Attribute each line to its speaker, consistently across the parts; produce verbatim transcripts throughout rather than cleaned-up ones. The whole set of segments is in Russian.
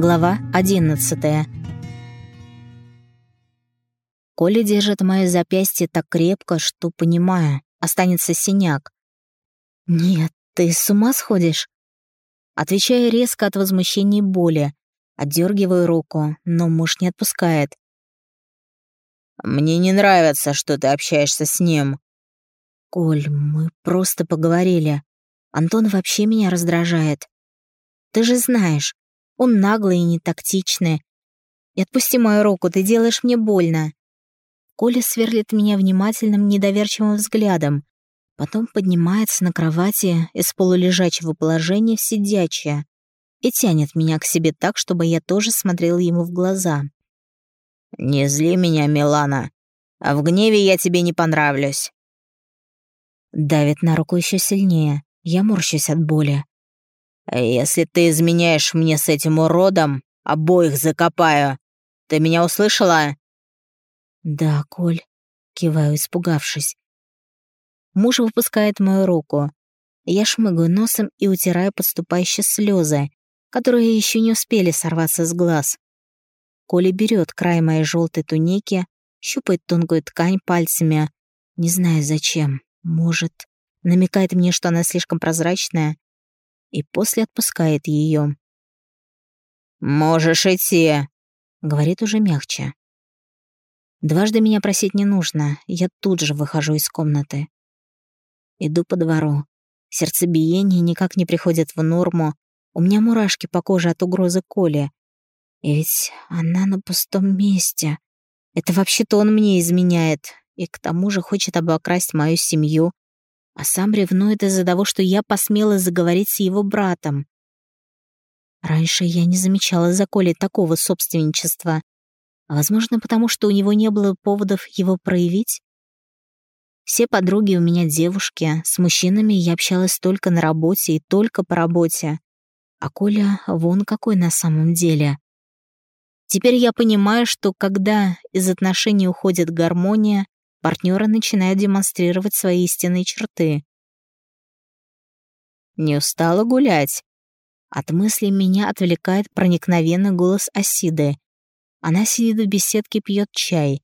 Speaker 1: Глава одиннадцатая. Коля держит мое запястье так крепко, что, понимаю, останется синяк. «Нет, ты с ума сходишь?» Отвечаю резко от возмущения и боли. Отдергиваю руку, но муж не отпускает.
Speaker 2: «Мне не нравится, что ты общаешься с ним».
Speaker 1: «Коль, мы просто поговорили. Антон вообще меня раздражает. Ты же знаешь, он наглый и нетактичный. И отпусти мою руку, ты делаешь мне больно». Коля сверлит меня внимательным, недоверчивым взглядом. Потом поднимается на кровати из полулежачего положения в сидячее и тянет меня к себе так, чтобы я тоже смотрела ему в глаза.
Speaker 2: «Не зли меня, Милана. А в гневе я тебе не понравлюсь».
Speaker 1: Давит на руку еще сильнее. Я морщусь от боли.
Speaker 2: «Если ты изменяешь мне с этим уродом, обоих закопаю. Ты меня услышала?»
Speaker 1: «Да, Коль», — киваю, испугавшись. Муж выпускает мою руку. Я шмыгаю носом и утираю подступающие слезы, которые еще не успели сорваться с глаз. Коля берет край моей желтой туники, щупает тонкую ткань пальцами. Не знаю зачем. Может, намекает мне, что она слишком прозрачная, и после отпускает ее.
Speaker 2: «Можешь идти»,
Speaker 1: — говорит уже мягче. Дважды меня просить не нужно, я тут же выхожу из комнаты. Иду по двору. Сердцебиение никак не приходит в норму. У меня мурашки по коже от угрозы Коли. И ведь она на пустом месте. Это вообще-то он мне изменяет. И к тому же хочет обокрасть мою семью. А сам ревнует из-за того, что я посмела заговорить с его братом. Раньше я не замечала за Колей такого собственничества. Возможно, потому что у него не было поводов его проявить. Все подруги у меня девушки, с мужчинами я общалась только на работе и только по работе. А Коля вон какой на самом деле. Теперь я понимаю, что когда из отношений уходит гармония, партнеры начинают демонстрировать свои истинные черты.
Speaker 2: «Не устала гулять?»
Speaker 1: От мыслей меня отвлекает проникновенный голос Асиды. Она сидит в беседке, пьет чай.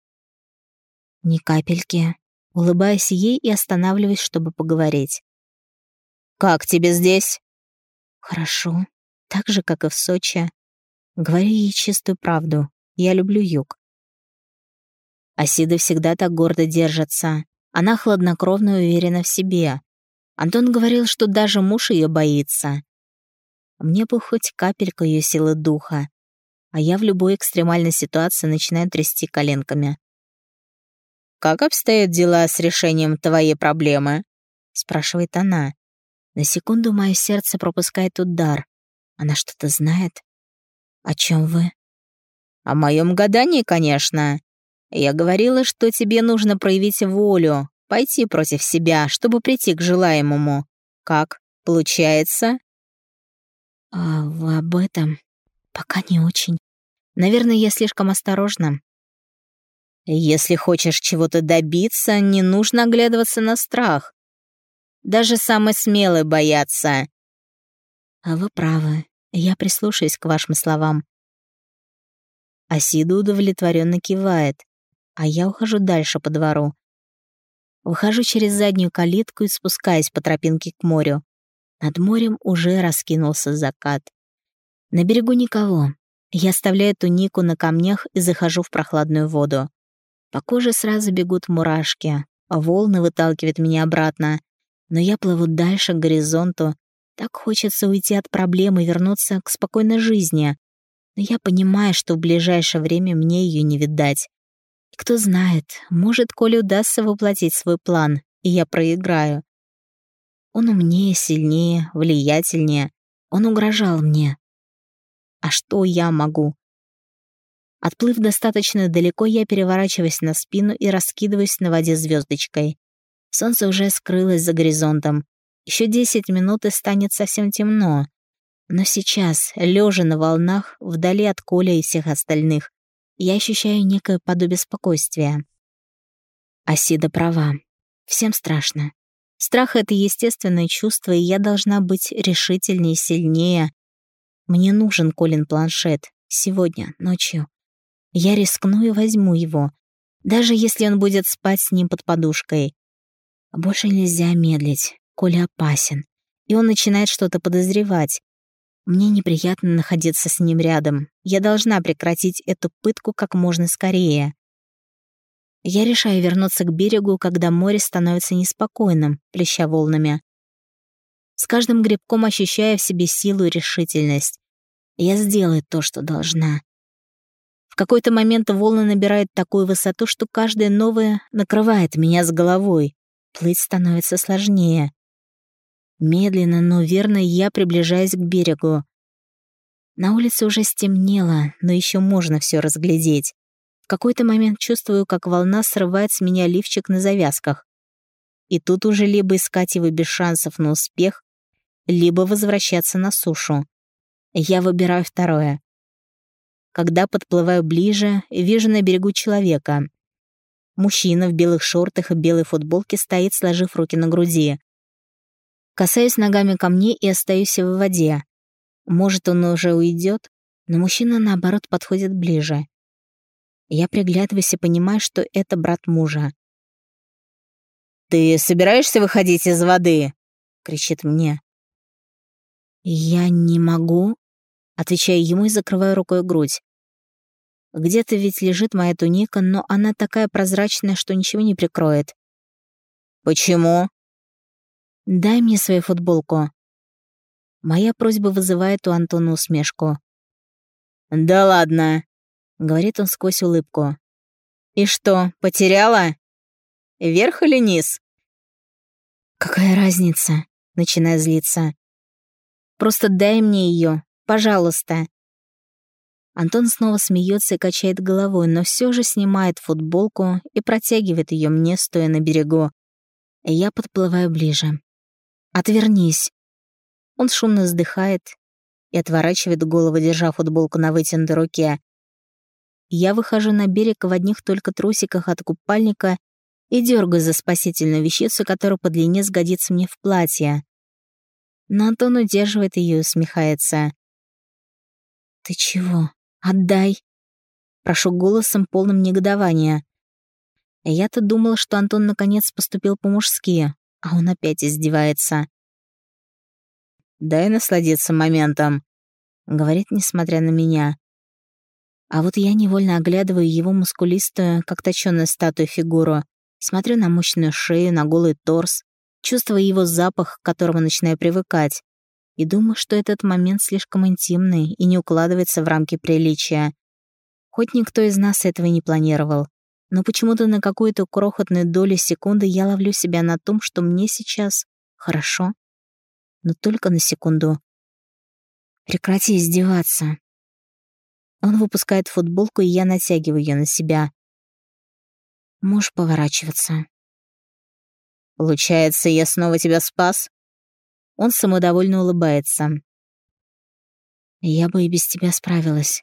Speaker 1: Ни капельки. Улыбаюсь ей и останавливаюсь, чтобы поговорить.
Speaker 2: «Как тебе здесь?»
Speaker 1: «Хорошо. Так же, как и в Сочи. Говорю ей чистую правду. Я люблю юг». Асида всегда так гордо держится. Она хладнокровно и уверена в себе. Антон говорил, что даже муж ее боится. Мне бы хоть капельку ее силы духа. А я в любой экстремальной ситуации начинаю трясти коленками.
Speaker 2: «Как обстоят дела с решением твоей проблемы?»
Speaker 1: — спрашивает она. На секунду мое сердце пропускает удар. Она что-то знает? О чем вы?
Speaker 2: «О моем гадании, конечно. Я говорила, что тебе нужно проявить волю, пойти против себя, чтобы прийти к желаемому. Как? Получается?»
Speaker 1: А вы об этом? Пока не очень. Наверное, я слишком осторожна.
Speaker 2: «Если хочешь чего-то добиться, не нужно оглядываться на страх. Даже самые смелые боятся».
Speaker 1: А вы правы. Я прислушаюсь к вашим словам. Асида удовлетворенно кивает, а я ухожу дальше по двору. Выхожу через заднюю калитку и спускаюсь по тропинке к морю. Над морем уже раскинулся закат. На берегу никого. Я оставляю тунику на камнях и захожу в прохладную воду. По коже сразу бегут мурашки, а волны выталкивают меня обратно. Но я плыву дальше к горизонту. Так хочется уйти от проблем и вернуться к спокойной жизни. Но я понимаю, что в ближайшее время мне ее не видать. И кто знает, может, Коле удастся воплотить свой план, и я проиграю. Он умнее, сильнее, влиятельнее. Он угрожал мне. А что я могу? Отплыв достаточно далеко, я переворачиваюсь на спину и раскидываюсь на воде звездочкой. Солнце уже скрылось за горизонтом. Еще десять минут и станет совсем темно. Но сейчас, лежа на волнах, вдали от Коля и всех остальных, я ощущаю некое подобие спокойствия. Асида права. Всем страшно. Страх — это естественное чувство, и я должна быть решительнее и сильнее. Мне нужен Колин планшет. Сегодня, ночью. Я рискну и возьму его, даже если он будет спать с ним под подушкой. Больше нельзя медлить. Коля опасен, и он начинает что-то подозревать. Мне неприятно находиться с ним рядом. Я должна прекратить эту пытку как можно скорее. Я решаю вернуться к берегу, когда море становится неспокойным, плеща волнами. С каждым гребком ощущаю в себе силу и решительность. Я сделаю то, что должна. В какой-то момент волны набирают такую высоту, что каждая новая накрывает меня с головой. Плыть становится сложнее. Медленно, но верно я приближаюсь к берегу. На улице уже стемнело, но еще можно все разглядеть. В какой-то момент чувствую, как волна срывает с меня лифчик на завязках. И тут уже либо искать его без шансов на успех, либо возвращаться на сушу. Я выбираю второе. Когда подплываю ближе, вижу на берегу человека. Мужчина в белых шортах и белой футболке стоит, сложив руки на груди. Касаюсь ногами камней и остаюсь в воде. Может, он уже уйдет, но мужчина, наоборот, подходит ближе. Я приглядываюсь и понимаю, что это брат мужа.
Speaker 2: «Ты собираешься выходить из воды?» — кричит мне.
Speaker 1: «Я не могу», — отвечаю ему и закрываю рукой грудь. Где-то ведь лежит моя туника, но она такая прозрачная, что ничего не прикроет.
Speaker 2: «Почему?»
Speaker 1: «Дай мне свою футболку». Моя просьба вызывает у Антона усмешку.
Speaker 2: «Да ладно», — говорит он сквозь улыбку. «И что, потеряла? Вверх или низ?»
Speaker 1: «Какая разница?» — начинаю злиться. «Просто дай мне ее, пожалуйста». Антон снова смеется и качает головой, но все же снимает футболку и протягивает ее мне, стоя на берегу. И я подплываю ближе. «Отвернись». Он шумно вздыхает и отворачивает голову, держа футболку на вытянутой руке. Я выхожу на берег в одних только трусиках от купальника и дергаю за спасительную вещицу, которая по длине сгодится мне в платье. Но Антон удерживает ее и усмехается. «Ты чего? Отдай!» Прошу голосом, полным негодования. Я-то думала, что Антон наконец поступил по-мужски, а он опять издевается.
Speaker 2: «Дай насладиться моментом», — говорит, несмотря на меня.
Speaker 1: А вот я невольно оглядываю его мускулистую, как точёная статуя, фигуру, смотрю на мощную шею, на голый торс, чувствую его запах, к которому начинаю привыкать, и думаю, что этот момент слишком интимный и не укладывается в рамки приличия. Хоть никто из нас этого не планировал, но почему-то на какую-то крохотную долю секунды я ловлю себя на том, что мне сейчас хорошо, но только на секунду. Прекрати издеваться. Он выпускает футболку, и я натягиваю ее на себя. Можешь поворачиваться.
Speaker 2: «Получается, я снова тебя спас?»
Speaker 1: Он самодовольно улыбается. Я бы и без тебя справилась.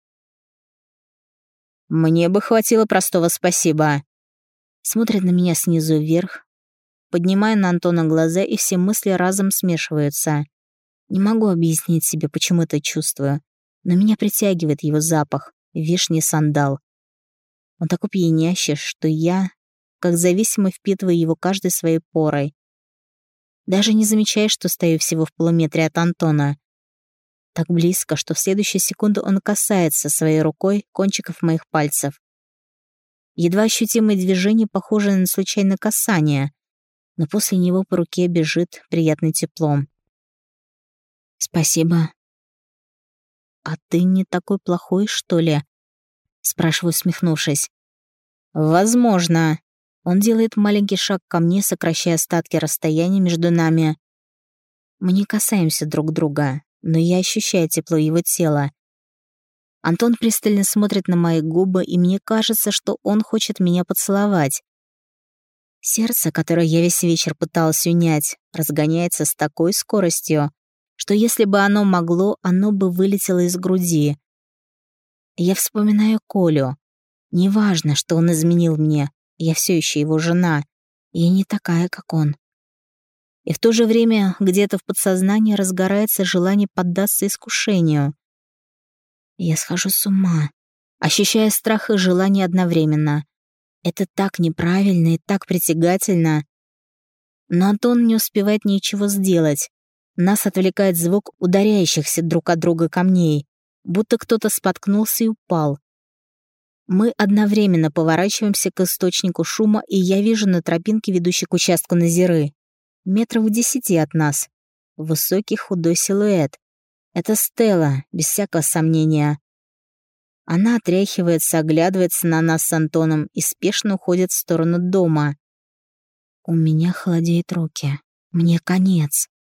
Speaker 2: «Мне бы хватило простого спасибо».
Speaker 1: Смотрит на меня снизу вверх. Поднимаю на Антона глаза, и все мысли разом смешиваются. Не могу объяснить себе, почему это чувствую, но меня притягивает его запах, вишни и сандал. Он такой пьянящий, что я, как зависимо, впитываю его каждой своей порой. Даже не замечаю, что стою всего в полуметре от Антона. Так близко, что в следующую секунду он касается своей рукой кончиков моих пальцев. Едва ощутимое движение, похожее на случайное касание, но после него по руке бежит приятным теплом. «Спасибо». «А ты не такой плохой, что ли?» — спрашиваю, усмехнувшись.
Speaker 2: «Возможно».
Speaker 1: Он делает маленький шаг ко мне, сокращая остатки расстояния между нами. Мы не касаемся друг друга, но я ощущаю тепло его тела. Антон пристально смотрит на мои губы, и мне кажется, что он хочет меня поцеловать. Сердце, которое я весь вечер пыталась унять, разгоняется с такой скоростью, что если бы оно могло, оно бы вылетело из груди. Я вспоминаю Колю. Неважно, что он изменил мне, я все еще его жена. Я не такая, как он. И в то же время где-то в подсознании разгорается желание поддаться искушению. Я схожу с ума, ощущая страх и желание одновременно. Это так неправильно и так притягательно. Но Антон не успевает ничего сделать. Нас отвлекает звук ударяющихся друг от друга камней, будто кто-то споткнулся и упал. Мы одновременно поворачиваемся к источнику шума, и я вижу на тропинке, ведущей к участку Назиры, метров в десяти от нас, высокий худой силуэт. Это Стелла, без всякого сомнения. Она отряхивается, оглядывается на нас с Антоном и спешно уходит в сторону дома. У меня холодеют руки. Мне конец.